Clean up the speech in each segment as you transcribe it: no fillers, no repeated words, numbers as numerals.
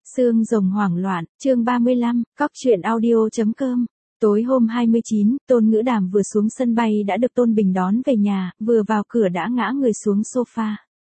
Xương rồng hoảng loạn, chương 35, cóc truyện audio.com. Tối hôm 29, Tôn Ngữ Đàm vừa xuống sân bay đã được Tôn Bình đón về nhà, vừa vào cửa đã ngã người xuống sofa.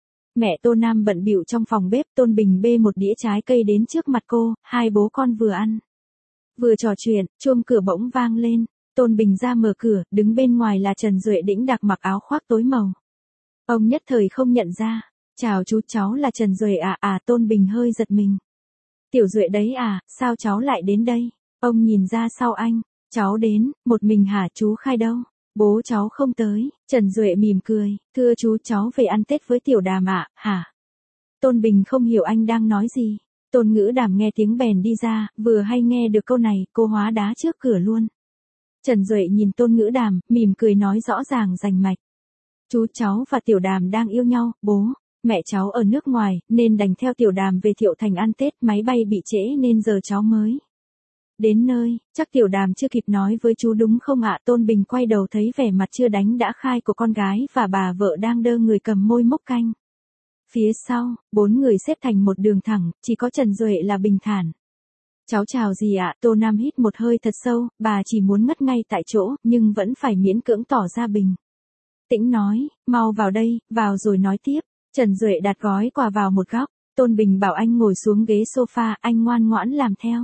Mẹ Tô Nam bận bịu trong phòng bếp, Tôn Bình bê một đĩa trái cây đến trước mặt cô, hai bố con vừa ăn. Vừa trò chuyện, chuông cửa bỗng vang lên, Tôn Bình ra mở cửa, đứng bên ngoài là Trần Duệ đĩnh đạc mặc áo khoác tối màu. Ông nhất thời không nhận ra, chào chú, cháu là Trần Duệ à, Tôn Bình hơi giật mình. Tiểu Duệ đấy à, sao cháu lại đến đây? Ông nhìn ra sau anh, cháu đến, một mình hả, chú Khai đâu? Bố cháu không tới. Trần Duệ mỉm cười, thưa chú, cháu về ăn Tết với Tiểu Đàm ạ, hả? Tôn Bình không hiểu anh đang nói gì. Tôn Ngữ Đàm nghe tiếng bèn đi ra, vừa hay nghe được câu này, cô hóa đá trước cửa luôn. Trần Duệ nhìn Tôn Ngữ Đàm, mỉm cười nói rõ ràng rành mạch. Chú, cháu và Tiểu Đàm đang yêu nhau, bố. Mẹ cháu ở nước ngoài, nên đành theo Tiểu Đàm về Thiệu Thành ăn Tết, máy bay bị trễ nên giờ cháu mới đến nơi. Chắc Tiểu Đàm chưa kịp nói với chú đúng không ạ? Tôn Bình quay đầu thấy vẻ mặt chưa đánh đã khai của con gái và bà vợ đang đơ người cầm môi mốc canh. Phía sau, 4 người xếp thành một đường thẳng, chỉ có Trần Duệ là bình thản. Cháu chào gì ạ? Tô Nam hít một hơi thật sâu, bà chỉ muốn ngất ngay tại chỗ, nhưng vẫn phải miễn cưỡng tỏ ra bình tĩnh nói, mau vào đây, vào rồi nói tiếp. Trần Duệ đặt gói quà vào một góc, Tôn Bình bảo anh ngồi xuống ghế sofa, anh ngoan ngoãn làm theo.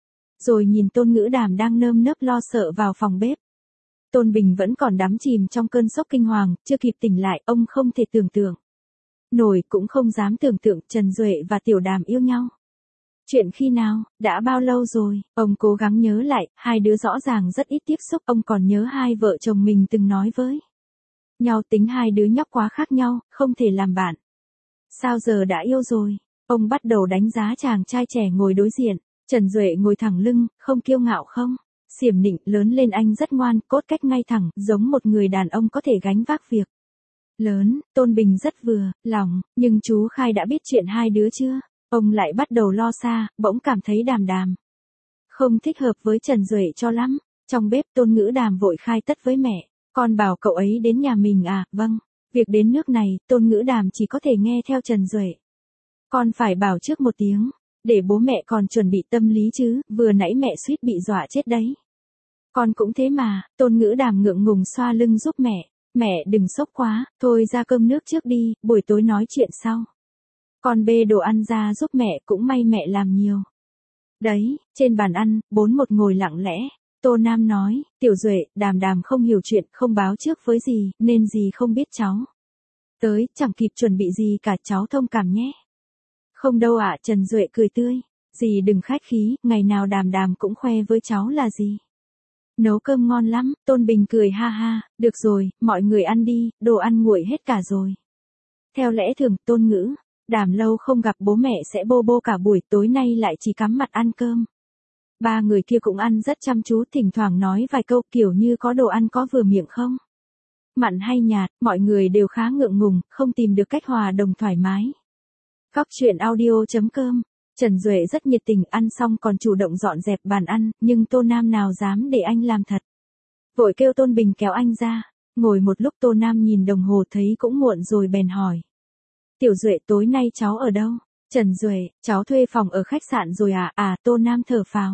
Rồi nhìn Tôn Ngữ Đàm đang nơm nớp lo sợ vào phòng bếp. Tôn Bình vẫn còn đắm chìm trong cơn sốc kinh hoàng, chưa kịp tỉnh lại, ông không thể tưởng tượng nổi, cũng không dám tưởng tượng Trần Duệ và Tiểu Đàm yêu nhau. Chuyện khi nào, đã bao lâu rồi, ông cố gắng nhớ lại, hai đứa rõ ràng rất ít tiếp xúc, ông còn nhớ hai vợ chồng mình từng nói với nhau tính hai đứa nhóc quá khác nhau, không thể làm bạn. Sao giờ đã yêu rồi? Ông bắt đầu đánh giá chàng trai trẻ ngồi đối diện. Trần Duệ ngồi thẳng lưng, không kiêu ngạo không xiểm nịnh, lớn lên anh rất ngoan, cốt cách ngay thẳng, giống một người đàn ông có thể gánh vác việc lớn. Tôn Bình rất vừa lòng, nhưng chú Khai đã biết chuyện hai đứa chưa? Ông lại bắt đầu lo xa, bỗng cảm thấy Đàm Đàm không thích hợp với Trần Duệ cho lắm. Trong bếp, Tôn Ngữ Đàm vội khai tất với mẹ. Con bảo cậu ấy đến nhà mình à? Vâng. Việc đến nước này, Tôn Ngữ Đàm chỉ có thể nghe theo Trần Duệ. Con phải bảo trước một tiếng, để bố mẹ còn chuẩn bị tâm lý chứ, vừa nãy mẹ suýt bị dọa chết đấy. Con cũng thế mà. Tôn Ngữ Đàm ngượng ngùng xoa lưng giúp mẹ. Mẹ đừng sốc quá, thôi ra cơm nước trước đi, buổi tối nói chuyện sau. Con bê đồ ăn ra giúp mẹ, cũng may mẹ làm nhiều đấy. Trên bàn ăn, 4-1 ngồi lặng lẽ. Tô Nam nói, Tiểu Duệ, Đàm Đàm không hiểu chuyện, không báo trước với dì, nên dì không biết cháu tới, chẳng kịp chuẩn bị gì cả, cháu thông cảm nhé. Không đâu ạ, Trần Duệ cười tươi. Dì đừng khách khí, ngày nào Đàm Đàm cũng khoe với cháu là gì nấu cơm ngon lắm. Tôn Bình cười ha ha, được rồi, mọi người ăn đi, đồ ăn nguội hết cả rồi. Theo lẽ thường, Tôn Ngữ Đàm lâu không gặp bố mẹ sẽ bô bô cả buổi, tối nay lại chỉ cắm mặt ăn cơm. Ba người kia cũng ăn rất chăm chú, thỉnh thoảng nói vài câu kiểu như có đồ ăn có vừa miệng không? Mặn hay nhạt, mọi người đều khá ngượng ngùng, không tìm được cách hòa đồng thoải mái. Cóc truyện audio.com. Trần Duệ rất nhiệt tình, ăn xong còn chủ động dọn dẹp bàn ăn, nhưng Tô Nam nào dám để anh làm thật. Vội kêu Tôn Bình kéo anh ra. Ngồi một lúc Tô Nam nhìn đồng hồ thấy cũng muộn rồi bèn hỏi. Tiểu Duệ, tối nay cháu ở đâu? Trần Duệ, cháu thuê phòng ở khách sạn rồi à? Tô Nam thở phào.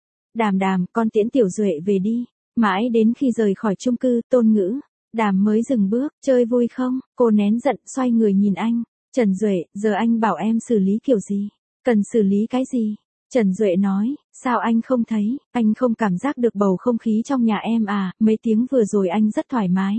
Đàm Đàm, con tiễn Tiểu Duệ về đi. Mãi đến khi rời khỏi chung cư, Tôn Ngữ Đàm mới dừng bước, chơi vui không? Cô nén giận, xoay người nhìn anh. Trần Duệ, giờ anh bảo em xử lý kiểu gì? Cần xử lý cái gì? Trần Duệ nói, sao anh không thấy, anh không cảm giác được bầu không khí trong nhà em à? Mấy tiếng vừa rồi anh rất thoải mái.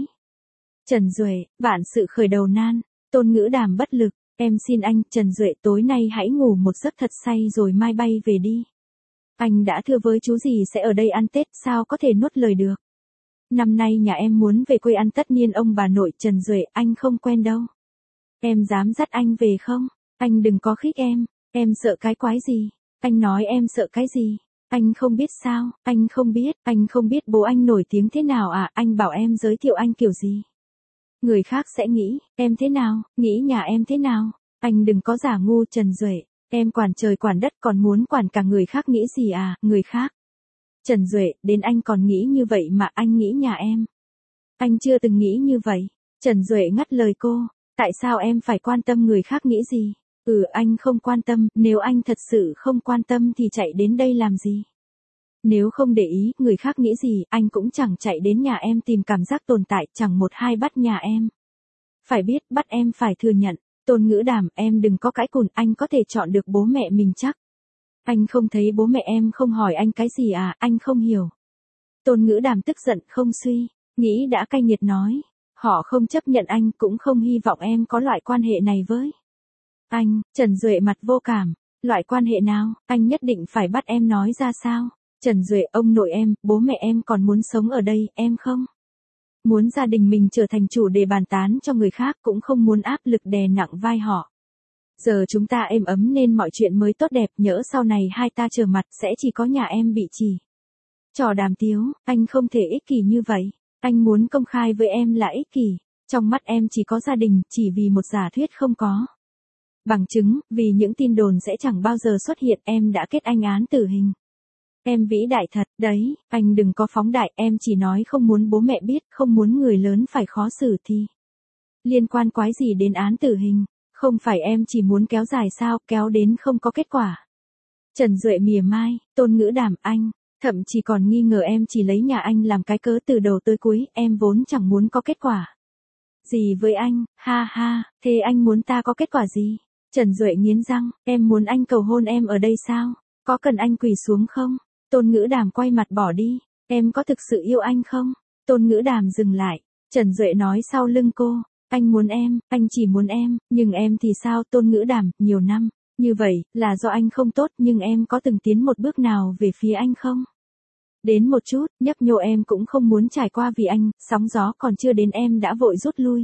Trần Duệ, vạn sự khởi đầu nan. Tôn Ngữ Đàm bất lực, em xin anh, Trần Duệ, tối nay hãy ngủ một giấc thật say rồi mai bay về đi. Anh đã thưa với chú gì sẽ ở đây ăn Tết, sao có thể nuốt lời được. Năm nay nhà em muốn về quê ăn tất niên ông bà nội. Trần Duệ, anh không quen đâu. Em dám dắt anh về không? Anh đừng có khích em sợ cái quái gì? Anh nói em sợ cái gì? Anh không biết sao? Anh không biết bố anh nổi tiếng thế nào à? Anh bảo em giới thiệu anh kiểu gì? Người khác sẽ nghĩ em thế nào, nghĩ nhà em thế nào? Anh đừng có giả ngu. Trần Duệ, em quản trời quản đất còn muốn quản cả người khác nghĩ gì à? Người khác? Trần Duệ, đến anh còn nghĩ như vậy mà anh nghĩ nhà em. Anh chưa từng nghĩ như vậy. Trần Duệ ngắt lời cô, tại sao em phải quan tâm người khác nghĩ gì? Anh không quan tâm, nếu anh thật sự không quan tâm thì chạy đến đây làm gì? Nếu không để ý, người khác nghĩ gì, anh cũng chẳng chạy đến nhà em tìm cảm giác tồn tại, chẳng một hai bắt nhà em. Phải biết, bắt em phải thừa nhận. Tôn Ngữ Đàm, em đừng có cãi cùn, anh có thể chọn được bố mẹ mình chắc. Anh không thấy bố mẹ em không hỏi anh cái gì à, anh không hiểu. Tôn Ngữ Đàm tức giận không suy, nghĩ đã cay nghiệt nói. Họ không chấp nhận anh, cũng không hy vọng em có loại quan hệ này với anh. Trần Duệ mặt vô cảm. Loại quan hệ nào, anh nhất định phải bắt em nói ra sao? Trần Duệ, ông nội em, bố mẹ em còn muốn sống ở đây, em không muốn gia đình mình trở thành chủ đề bàn tán cho người khác, cũng không muốn áp lực đè nặng vai họ. Giờ chúng ta êm ấm nên mọi chuyện mới tốt đẹp, nhỡ sau này hai ta trở mặt sẽ chỉ có nhà em bị chỉ trỏ đàm tiếu. Anh không thể ích kỷ như vậy. Anh muốn công khai với em là ích kỷ. Trong mắt em chỉ có gia đình, chỉ vì một giả thuyết không có bằng chứng, vì những tin đồn sẽ chẳng bao giờ xuất hiện, em đã kết anh án tử hình. Em vĩ đại thật, đấy, anh đừng có phóng đại, em chỉ nói không muốn bố mẹ biết, không muốn người lớn phải khó xử thì liên quan quái gì đến án tử hình, không phải em chỉ muốn kéo dài sao, kéo đến không có kết quả. Trần Duệ mỉa mai, Tôn Ngữ Đàm, anh, thậm chí còn nghi ngờ em chỉ lấy nhà anh làm cái cớ từ đầu tới cuối, em vốn chẳng muốn có kết quả gì với anh, ha ha, thế anh muốn ta có kết quả gì? Trần Duệ nghiến răng, em muốn anh cầu hôn em ở đây sao? Có cần anh quỳ xuống không? Tôn Ngữ Đàm quay mặt bỏ đi, em có thực sự yêu anh không? Tôn Ngữ Đàm dừng lại, Trần Duệ nói sau lưng cô, anh muốn em, anh chỉ muốn em, nhưng em thì sao? Tôn Ngữ Đàm, nhiều năm như vậy, là do anh không tốt, nhưng em có từng tiến một bước nào về phía anh không? Đến một chút, nhấp nhô em cũng không muốn trải qua vì anh, sóng gió còn chưa đến em đã vội rút lui.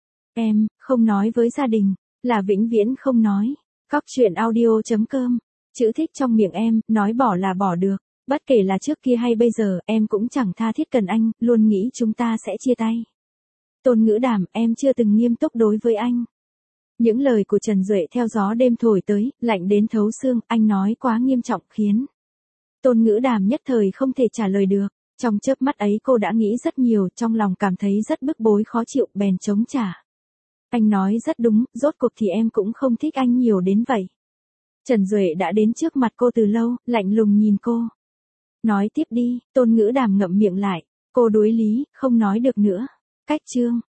Em, không nói với gia đình, là vĩnh viễn không nói. Cóc truyện audio.com, chữ thích trong miệng em, nói bỏ là bỏ được. Bất kể là trước kia hay bây giờ, em cũng chẳng tha thiết cần anh, luôn nghĩ chúng ta sẽ chia tay. Tôn Ngữ Đàm, em chưa từng nghiêm túc đối với anh. Những lời của Trần Duệ theo gió đêm thổi tới, lạnh đến thấu xương, anh nói quá nghiêm trọng khiến Tôn Ngữ Đàm nhất thời không thể trả lời được. Trong chớp mắt ấy cô đã nghĩ rất nhiều, trong lòng cảm thấy rất bức bối khó chịu, bèn chống trả. Anh nói rất đúng, rốt cuộc thì em cũng không thích anh nhiều đến vậy. Trần Duệ đã đến trước mặt cô từ lâu, lạnh lùng nhìn cô. Nói tiếp đi, Tôn Ngữ Đàm ngậm miệng lại, cô đối lý, không nói được nữa. Cách chương